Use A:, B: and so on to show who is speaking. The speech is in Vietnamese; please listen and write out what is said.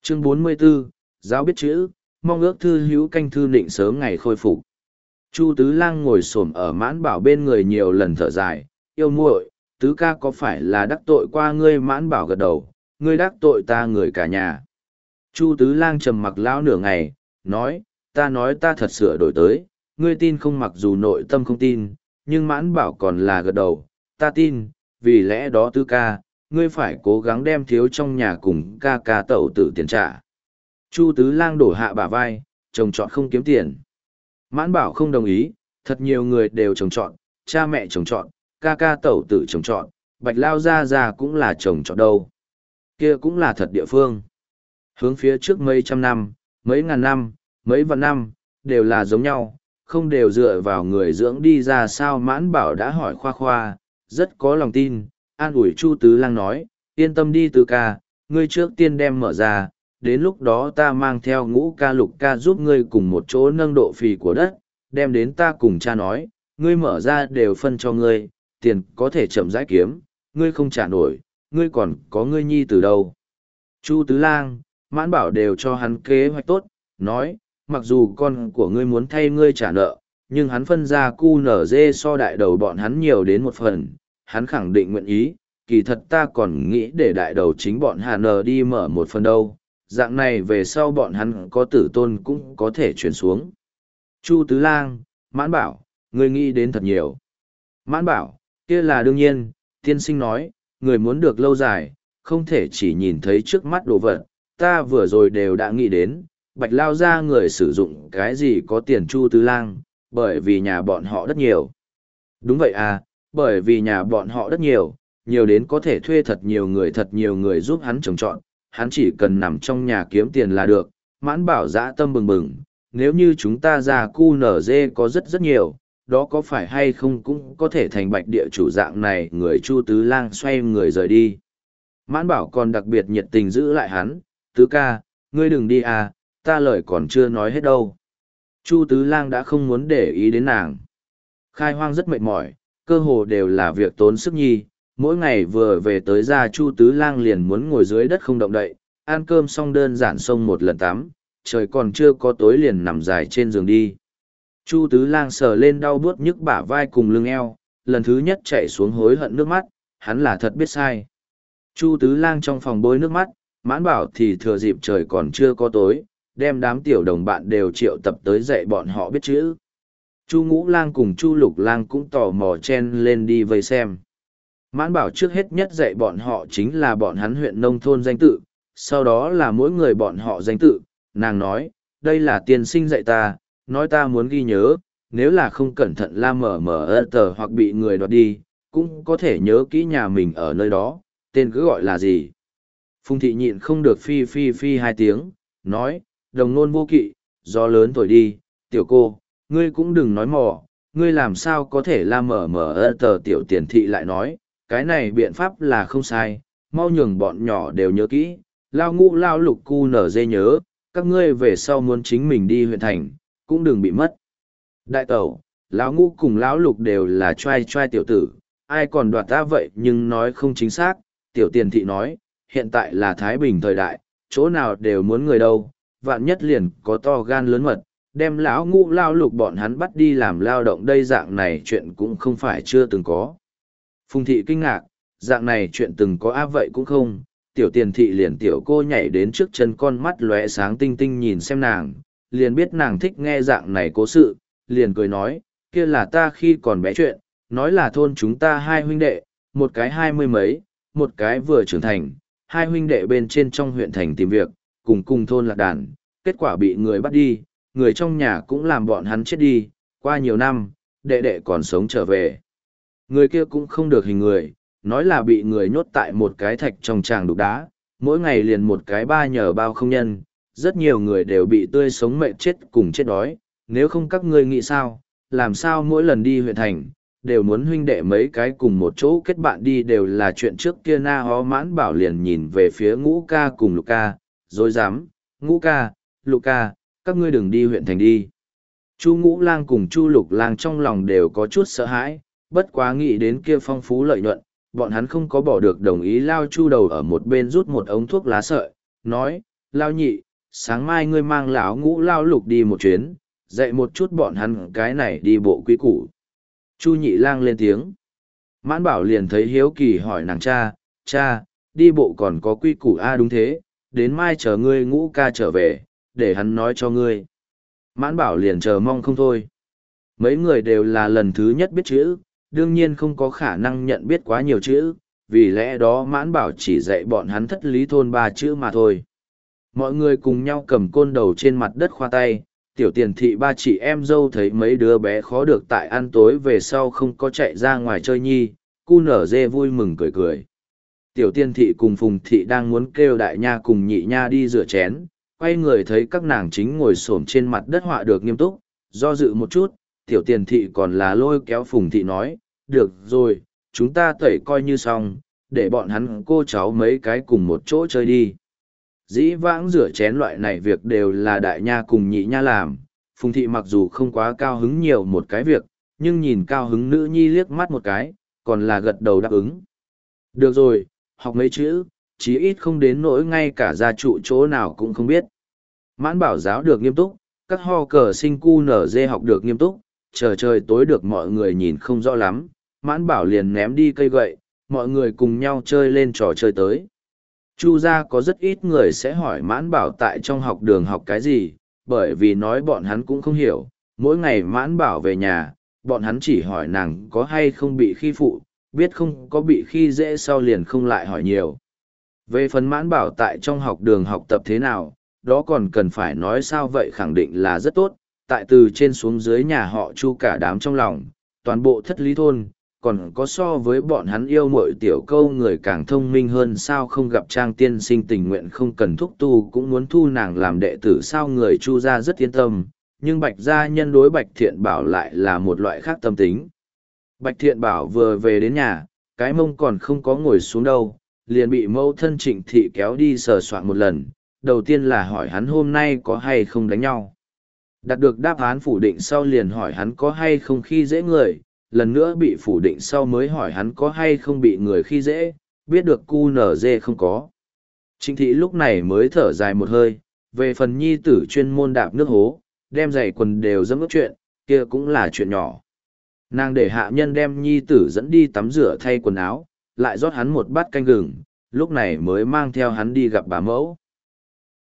A: Chương 44, giáo biết chữ, mong ước thư hữu canh thư định sớm ngày khôi phục. Chu Tứ Lang ngồi xổm ở Mãn Bảo bên người nhiều lần thở dài, yêu muội, Tứ ca có phải là đắc tội qua ngươi? Mãn Bảo gật đầu, ngươi đắc tội ta người cả nhà. Chu Tứ Lang trầm mặc lão nửa ngày, nói ta thật sửa đổi tới, ngươi tin không? Mặc dù nội tâm không tin, nhưng Mãn Bảo còn là gật đầu, ta tin, vì lẽ đó Tứ ca, ngươi phải cố gắng đem thiếu trong nhà cùng ca ca tẩu tử tiền trả. Chu Tứ Lang đổ hạ bả vai, chồng chọn không kiếm tiền. Mãn Bảo không đồng ý, thật nhiều người đều trồng trọt, cha mẹ trồng trọt, ca ca tẩu tử trồng trọt, Bạch Lao gia cũng là trồng trọt đâu. Kia cũng là thật địa phương. Hướng phía trước mấy trăm năm, mấy ngàn năm, mấy vạn năm, đều là giống nhau, không đều dựa vào người dưỡng đi ra sao? Mãn Bảo đã hỏi khoa khoa, rất có lòng tin, an ủi Chu Tứ Lang nói, yên tâm đi Tứ ca, ngươi trước tiên đem mở ra, đến lúc đó ta mang theo Ngũ ca Lục ca giúp ngươi cùng một chỗ nâng độ phì của đất, đem đến ta cùng cha nói, ngươi mở ra đều phân cho ngươi, tiền có thể chậm rãi kiếm, ngươi không trả nổi, ngươi còn có ngươi nhi từ đâu. Chu Tứ Lang, Mãn Bảo đều cho hắn kế hoạch tốt, nói, mặc dù con của ngươi muốn thay ngươi trả nợ, nhưng hắn phân ra QNZ so đại đầu bọn hắn nhiều đến một phần, hắn khẳng định nguyện ý, kỳ thật ta còn nghĩ để đại đầu chính bọn Hà Nờ đi mở một phần đâu, dạng này về sau bọn hắn có tử tôn cũng có thể chuyển xuống. Chu Tứ Lang, Mãn Bảo, ngươi nghĩ đến thật nhiều. Mãn Bảo, kia là đương nhiên, tiên sinh nói, người muốn được lâu dài, không thể chỉ nhìn thấy trước mắt đồ vật, ta vừa rồi đều đã nghĩ đến, Bạch Lao ra người sử dụng cái gì có tiền. Chu Tứ Lang, bởi vì nhà bọn họ rất nhiều. Đúng vậy à, bởi vì nhà bọn họ rất nhiều, nhiều đến có thể thuê thật nhiều người giúp hắn trồng trọt, hắn chỉ cần nằm trong nhà kiếm tiền là được. Mãn Bảo dã tâm bừng bừng, nếu như chúng ta ra QNZ có rất nhiều, đó có phải hay không cũng có thể thành Bạch địa chủ dạng này. Người Chu Tứ Lang xoay người rời đi. Mãn Bảo còn đặc biệt nhiệt tình giữ lại hắn, Tứ ca, ngươi đừng đi à, ta lời còn chưa nói hết đâu. Chu Tứ Lang đã không muốn để ý đến nàng. Khai hoang rất mệt mỏi, cơ hồ đều là việc tốn sức nhi, mỗi ngày vừa về tới ra Chu Tứ Lang liền muốn ngồi dưới đất không động đậy, ăn cơm xong đơn giản xông một lần tắm, trời còn chưa có tối liền nằm dài trên giường đi. Chu Tứ Lang sờ lên đau buốt nhức bả vai cùng lưng eo, lần thứ nhất chạy xuống hối hận nước mắt, hắn là thật biết sai. Chu Tứ Lang trong phòng bôi nước mắt, Mãn Bảo thì thừa dịp trời còn chưa có tối, đem đám tiểu đồng bạn đều triệu tập tới dạy bọn họ biết chữ. Chu Ngũ Lang cùng Chu Lục Lang cũng tò mò chen lên đi vây xem. Mãn Bảo trước hết nhất dạy bọn họ chính là bọn hắn huyện nông thôn danh tự, sau đó là mỗi người bọn họ danh tự. Nàng nói, đây là tiên sinh dạy ta, nói ta muốn ghi nhớ, nếu là không cẩn thận la mở tờ hoặc bị người đoạt đi, cũng có thể nhớ kỹ nhà mình ở nơi đó, tên cứ gọi là gì. Phùng thị nhịn không được phi hai tiếng, nói, đồng nôn vô kỵ, gió lớn thổi đi, tiểu cô, ngươi cũng đừng nói mò, ngươi làm sao có thể la mở tờ. Tiểu Tiền thị lại nói, cái này biện pháp là không sai, mau nhường bọn nhỏ đều nhớ kỹ, lao ngũ lao lục cu nở dê nhớ, các ngươi về sau muốn chính mình đi huyện thành, cũng đừng bị mất. Đại tẩu, lão ngũ cùng lão lục đều là trai tiểu tử, ai còn đoạt ta vậy nhưng nói không chính xác. Tiểu Tiền thị nói, hiện tại là Thái Bình thời đại, chỗ nào đều muốn người đâu, vạn nhất liền có to gan lớn mật, đem lão ngũ lao lục bọn hắn bắt đi làm lao động, đây dạng này chuyện cũng không phải chưa từng có. Phùng thị kinh ngạc, dạng này chuyện từng có vậy cũng không. Tiểu Tiền thị liền tiểu cô nhảy đến trước chân, con mắt lóe sáng tinh tinh nhìn xem nàng, liền biết nàng thích nghe dạng này cố sự, liền cười nói, kia là ta khi còn bé chuyện, nói là thôn chúng ta hai huynh đệ, một cái 20 mấy, một cái vừa trưởng thành, hai huynh đệ bên trên trong huyện thành tìm việc, cùng thôn lạc đàn, kết quả bị người bắt đi, người trong nhà cũng làm bọn hắn chết đi, qua nhiều năm, đệ đệ còn sống trở về. Người kia cũng không được hình người, nói là bị người nhốt tại một cái thạch trong tràng đục đá, mỗi ngày liền một cái ba nhờ bao không nhân, rất nhiều người đều bị tươi sống mệt chết cùng chết đói, nếu không các ngươi nghĩ sao, làm sao mỗi lần đi huyện thành, đều muốn huynh đệ mấy cái cùng một chỗ kết bạn đi, đều là chuyện trước kia. Na Hó Mãn Bảo liền nhìn về phía Ngũ ca cùng Lục ca, dối dám, Ngũ ca, Lục ca, các ngươi đừng đi huyện thành đi. Chu Ngũ Lang cùng Chu Lục Lang trong lòng đều có chút sợ hãi, bất quá nghĩ đến kia phong phú lợi nhuận, bọn hắn không có bỏ được đồng ý lao Chu đầu ở một bên rút một ống thuốc lá sợi, nói, lao nhị, sáng mai ngươi mang lão ngũ lao lục đi một chuyến, dạy một chút bọn hắn cái này đi bộ quý củ. Chu nhị lang lên tiếng. Mãn bảo liền thấy hiếu kỳ hỏi nàng cha, đi bộ còn có quy củ a? Đúng thế, đến mai chờ ngươi ngũ ca trở về, để hắn nói cho ngươi. Mãn bảo liền chờ mong không thôi. Mấy người đều là lần thứ nhất biết chữ, đương nhiên không có khả năng nhận biết quá nhiều chữ, vì lẽ đó mãn bảo chỉ dạy bọn hắn thất lý thôn 3 chữ mà thôi. Mọi người cùng nhau cầm côn đầu trên mặt đất khoa tay, tiểu tiền thị ba chị em dâu thấy mấy đứa bé khó được tại ăn tối về sau không có chạy ra ngoài chơi nhi, cu nở dê vui mừng cười cười. Tiểu tiên thị cùng phùng thị đang muốn kêu đại nha cùng nhị nha đi rửa chén, quay người thấy các nàng chính ngồi xổm trên mặt đất họa được nghiêm túc, do dự một chút, tiểu tiền thị còn là lôi kéo phùng thị nói, được rồi, chúng ta tẩy coi như xong, để bọn hắn cô cháu mấy cái cùng một chỗ chơi đi. Dĩ vãng rửa chén loại này việc đều là đại nha cùng nhị nha làm, phùng thị mặc dù không quá cao hứng nhiều một cái việc, nhưng nhìn cao hứng nữ nhi liếc mắt một cái, còn là gật đầu đáp ứng. Được rồi, học mấy chữ, chí ít không đến nỗi ngay cả gia trụ chỗ nào cũng không biết. Mãn bảo giáo được nghiêm túc, các ho cờ sinh cu nở dê học được nghiêm túc, chờ trời tối được mọi người nhìn không rõ lắm, mãn bảo liền ném đi cây gậy, mọi người cùng nhau chơi lên trò chơi tới. Chu gia có rất ít người sẽ hỏi mãn bảo tại trong học đường học cái gì, bởi vì nói bọn hắn cũng không hiểu, mỗi ngày mãn bảo về nhà, bọn hắn chỉ hỏi nàng có hay không bị khi phụ, biết không có bị khi dễ sau liền không lại hỏi nhiều. Về phần mãn bảo tại trong học đường học tập thế nào, đó còn cần phải nói sao vậy, khẳng định là rất tốt, tại từ trên xuống dưới nhà họ Chu cả đám trong lòng, toàn bộ thất lý thôn, còn có so với bọn hắn yêu mội tiểu câu người càng thông minh hơn sao không gặp Trang tiên sinh tình nguyện không cần thúc tu cũng muốn thu nàng làm đệ tử sao người Chu gia rất yên tâm, nhưng Bạch gia nhân đối Bạch Thiện Bảo lại là một loại khác tâm tính. Bạch Thiện Bảo vừa về đến nhà, cái mông còn không có ngồi xuống đâu, liền bị mẫu thân Trịnh Thị kéo đi sờ soạn một lần, đầu tiên là hỏi hắn hôm nay có hay không đánh nhau. Đạt được đáp án phủ định sau liền hỏi hắn có hay không khi dễ người, lần nữa bị phủ định sau mới hỏi hắn có hay không bị người khi dễ, biết được cu nở dê không có. Trịnh Thị lúc này mới thở dài một hơi, về phần nhi tử chuyên môn đạp nước hố, đem giày quần đều dẫm ướt chuyện, kia cũng là chuyện nhỏ. Nàng để hạ nhân đem nhi tử dẫn đi tắm rửa thay quần áo, lại rót hắn một bát canh gừng, lúc này mới mang theo hắn đi gặp bà mẫu.